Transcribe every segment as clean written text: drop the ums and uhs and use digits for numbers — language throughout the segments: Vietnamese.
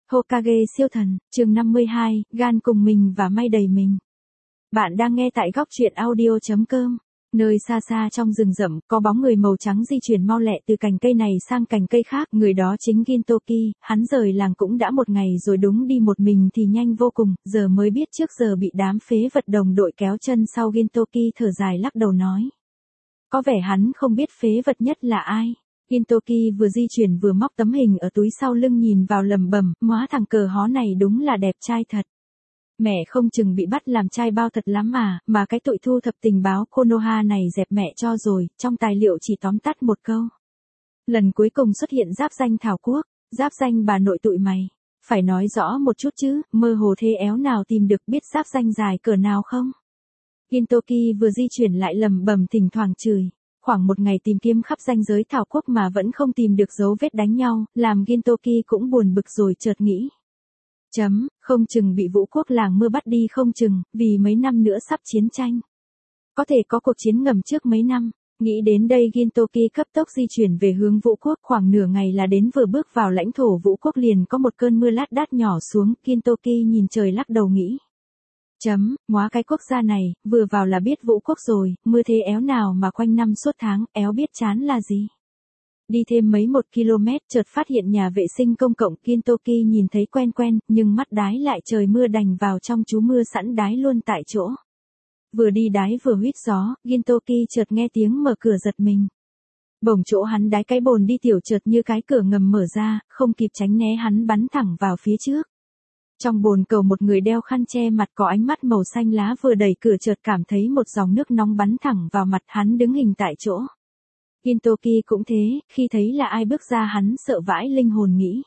Hokage siêu thần, chương 52, gan cùng mình và may đầy mình. Bạn đang nghe tại góc truyện audio.com. Nơi xa xa trong rừng rậm, có bóng người màu trắng di chuyển mau lẹ từ cành cây này sang cành cây khác. Người đó chính Gintoki, hắn rời làng cũng đã một ngày rồi, đúng đi một mình thì nhanh vô cùng, giờ mới biết trước giờ bị đám phế vật đồng đội kéo chân sau. Gintoki thở dài lắc đầu nói. Có vẻ hắn không biết phế vật nhất là ai. Gintoki vừa di chuyển vừa móc tấm hình ở túi sau lưng nhìn vào lẩm bẩm, móa thằng cờ hó này đúng là đẹp trai thật. Mẹ không chừng bị bắt làm trai bao thật lắm mà cái tụi thu thập tình báo Konoha này dẹp mẹ cho rồi, trong tài liệu chỉ tóm tắt một câu. Lần cuối cùng xuất hiện giáp danh Thảo Quốc, giáp danh bà nội tụi mày. Phải nói rõ một chút chứ, mơ hồ thế éo nào tìm được biết giáp danh dài cỡ nào không? Gintoki vừa di chuyển lại lẩm bẩm thỉnh thoảng chửi. Khoảng một ngày tìm kiếm khắp ranh giới Thảo Quốc mà vẫn không tìm được dấu vết đánh nhau, làm Gintoki cũng buồn bực rồi chợt nghĩ. Không chừng bị Vũ quốc làng mưa bắt đi không chừng, vì mấy năm nữa sắp chiến tranh. Có thể có cuộc chiến ngầm trước mấy năm. Nghĩ đến đây Gintoki cấp tốc di chuyển về hướng Vũ quốc, khoảng nửa ngày là đến, vừa bước vào lãnh thổ Vũ quốc liền có một cơn mưa lác đác nhỏ xuống. Gintoki nhìn trời lắc đầu nghĩ. Móa cái quốc gia này, vừa vào là biết Vũ quốc rồi, mưa thế éo nào mà quanh năm suốt tháng, éo biết chán là gì. Đi thêm mấy 1 km chợt phát hiện nhà vệ sinh công cộng. Gintoki nhìn thấy quen quen, nhưng mắt đái lại, trời mưa đành vào trong chú mưa sẵn đái luôn tại chỗ. Vừa đi đái vừa huýt gió, Gintoki chợt nghe tiếng mở cửa giật mình. Bỗng chỗ hắn đái cái bồn đi tiểu chợt như cái cửa ngầm mở ra, không kịp tránh né hắn bắn thẳng vào phía trước. Trong bồn cầu một người đeo khăn che mặt có ánh mắt màu xanh lá vừa đẩy cửa chợt cảm thấy một dòng nước nóng bắn thẳng vào mặt, hắn đứng hình tại chỗ. Gintoki cũng thế, khi thấy là ai bước ra hắn sợ vãi linh hồn nghĩ.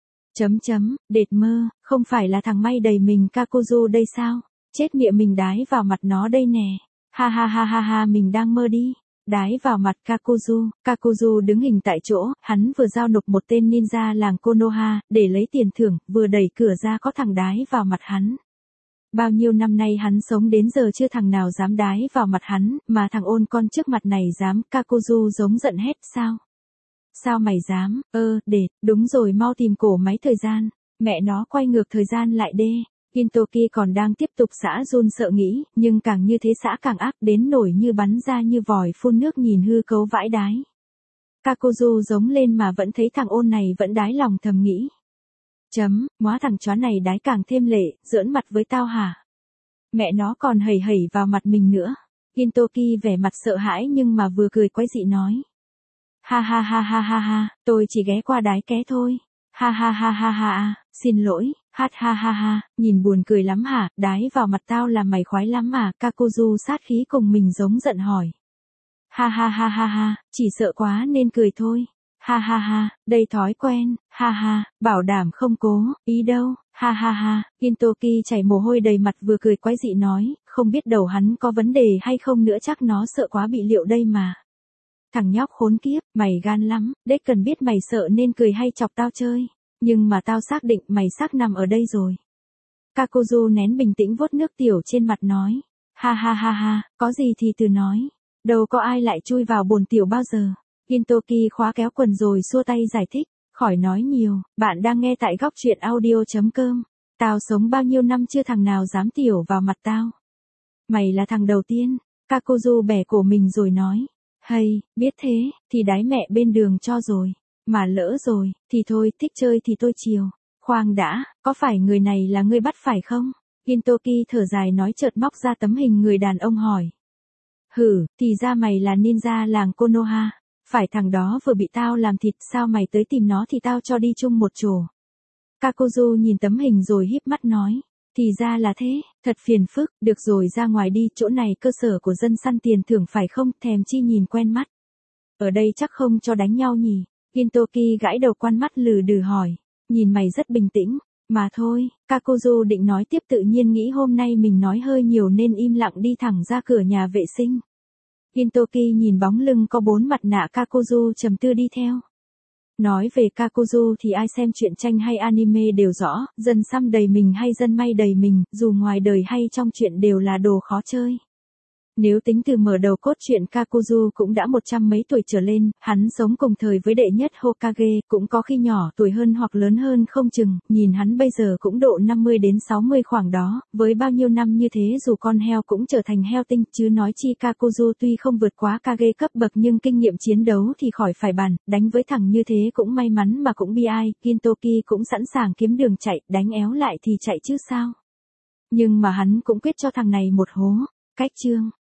Đệt mơ, không phải là thằng may đầy mình Kakuzu đây sao? Chết mịa, mình đái vào mặt nó đây nè. Ha, mình đang mơ đi. Đái vào mặt Kakuzu đứng hình tại chỗ, hắn vừa giao nộp một tên ninja làng Konoha, để lấy tiền thưởng, vừa đẩy cửa ra có thằng đái vào mặt hắn. Bao nhiêu năm nay hắn sống đến giờ chưa thằng nào dám đái vào mặt hắn, mà thằng ôn con trước mặt này dám. Kakuzu giống giận hét. Sao mày dám? Đệt, đúng rồi, mau tìm cổ máy thời gian. Mẹ nó, quay ngược thời gian lại đê. Gintoki còn đang tiếp tục xã run sợ nghĩ, nhưng càng như thế xã càng ác đến nổi như bắn ra như vòi phun nước, nhìn hư cấu vãi đái. Kakuzu giống lên mà vẫn thấy thằng ôn này vẫn đái, lòng thầm nghĩ. Móa thằng chó này đái càng thêm lệ, giỡn mặt với tao hả? Mẹ nó còn hẩy vào mặt mình nữa. Gintoki vẻ mặt sợ hãi nhưng mà vừa cười quái dị nói. Ha, tôi chỉ ghé qua đái ké thôi. Ha, xin lỗi. Ha, nhìn buồn cười lắm hả, đái vào mặt tao làm mày khoái lắm mà. Kakuzu sát khí cùng mình giống giận hỏi. Ha, chỉ sợ quá nên cười thôi. Ha, đây thói quen. Ha, bảo đảm không cố ý đâu. Ha, Gintoki chảy mồ hôi đầy mặt vừa cười quái dị nói, không biết đầu hắn có vấn đề hay không nữa, chắc nó sợ quá bị liệu đây mà. Thằng nhóc khốn kiếp, mày gan lắm, đếch cần biết mày sợ nên cười hay chọc tao chơi. Nhưng mà tao xác định mày xác nằm ở đây rồi. Kakuzu nén bình tĩnh vuốt nước tiểu trên mặt nói. Ha, có gì thì từ nói. Đâu có ai lại chui vào bồn tiểu bao giờ. Gintoki khóa kéo quần rồi xua tay giải thích. Khỏi nói nhiều, bạn đang nghe tại góc truyện audio.com. Tao sống bao nhiêu năm chưa thằng nào dám tiểu vào mặt tao. Mày là thằng đầu tiên. Kakuzu bẻ cổ mình rồi nói. Hay, biết thế, thì đái mẹ bên đường cho rồi. Mà lỡ rồi, thì thôi, thích chơi thì tôi chiều. Khoan đã, có phải người này là ngươi bắt phải không? Gintoki thở dài nói, chợt móc ra tấm hình người đàn ông hỏi. Thì ra mày là ninja làng Konoha. Phải, thằng đó vừa bị tao làm thịt, sao mày tới tìm nó thì tao cho đi chung một chỗ. Kakuzu nhìn tấm hình rồi híp mắt nói. Thì ra là thế, thật phiền phức, được rồi ra ngoài đi, chỗ này cơ sở của dân săn tiền thưởng phải không, thèm chi nhìn quen mắt. Ở đây chắc không cho đánh nhau nhỉ. Gintoki gãi đầu quan mắt lừ đừ hỏi. Nhìn mày rất bình tĩnh, mà thôi. Kakuzu định nói tiếp, tự nhiên nghĩ hôm nay mình nói hơi nhiều nên im lặng đi thẳng ra cửa nhà vệ sinh. Gintoki nhìn bóng lưng có 4 mặt nạ Kakuzu trầm tư đi theo. Nói về Kakuzu thì ai xem truyện tranh hay anime đều rõ, dân xăm đầy mình hay dân may đầy mình, dù ngoài đời hay trong truyện đều là đồ khó chơi. Nếu tính từ mở đầu cốt truyện Kakuzu cũng đã 100 mấy tuổi trở lên, hắn sống cùng thời với đệ nhất Hokage, cũng có khi nhỏ tuổi hơn hoặc lớn hơn không chừng, nhìn hắn bây giờ cũng độ 50 đến 60 khoảng đó, với bao nhiêu năm như thế dù con heo cũng trở thành heo tinh, chứ nói chi Kakuzu tuy không vượt quá Kage cấp bậc nhưng kinh nghiệm chiến đấu thì khỏi phải bàn, đánh với thằng như thế cũng may mắn mà cũng bi ai, Gintoki cũng sẵn sàng kiếm đường chạy, đánh éo lại thì chạy chứ sao. Nhưng mà hắn cũng quyết cho thằng này một hố, cách chương.